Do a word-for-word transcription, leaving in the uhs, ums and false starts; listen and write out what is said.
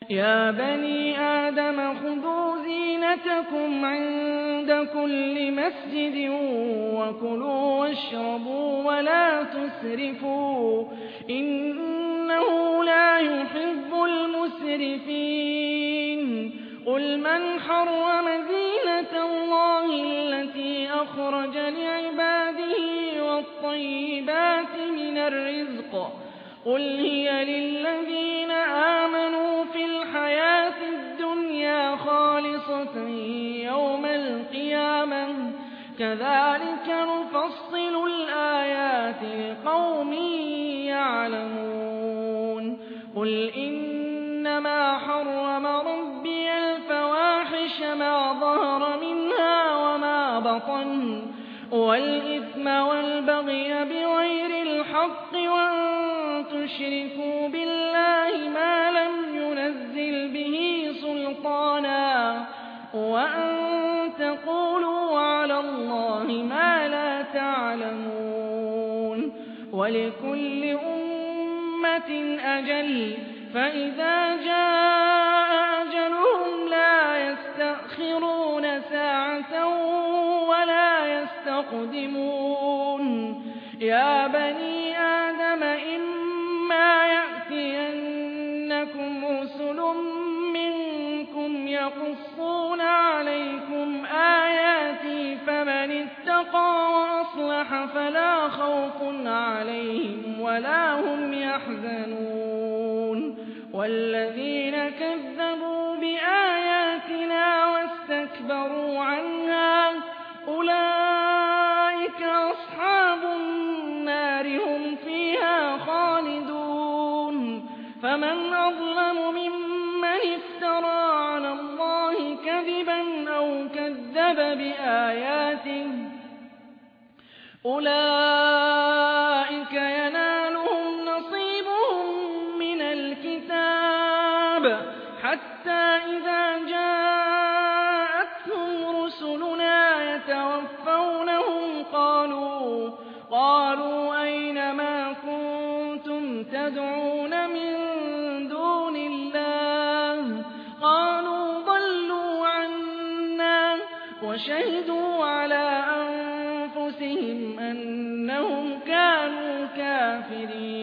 يا بني آدم خذوا زينتكم عند كل مسجد وكلوا واشربوا ولا تسرفوا إنه لا يحب المسرفين قل من حرم زينة الله التي أخرج لعباده والطيبات من الرزق قل هي للذين آمنوا في الحياة الدنيا خالصة يوم القيامة كذلك نفصل الآيات لقوم يعلمون قل إنما حرم ربي الفواحش ما ظهر منها وما بطن والإثم والبغي بغير الحق وأن تشركوا بالله ما لم ينزل به سلطانا وأن تقولوا على الله ما لا تعلمون ولكل أمة أجل فإذا جاء أجلهم لا يستأخرون ساعة ولا يستقدمون يا بني آدم إما يأتينكم رسل منكم يقصون عليكم آياتي فمن اتقى وأصلح فلا خوف عليهم ولا هم يحزنون والذين كذبوا بآياتنا واستكبروا عنها أولئك أصحاب النار هم فيها خالدون فمن أظلم ممن افترى على الله كذبا أو كذب بآياته أولئك ينالهم نصيبهم من الكتاب حتى إذا جاءتهم رسلنا يتوفونهم قالوا قالوا أين ما كنتم تدعون من دون الله قالوا ضلوا عنا وشهدوا على أنفسهم أنهم كانوا كافرين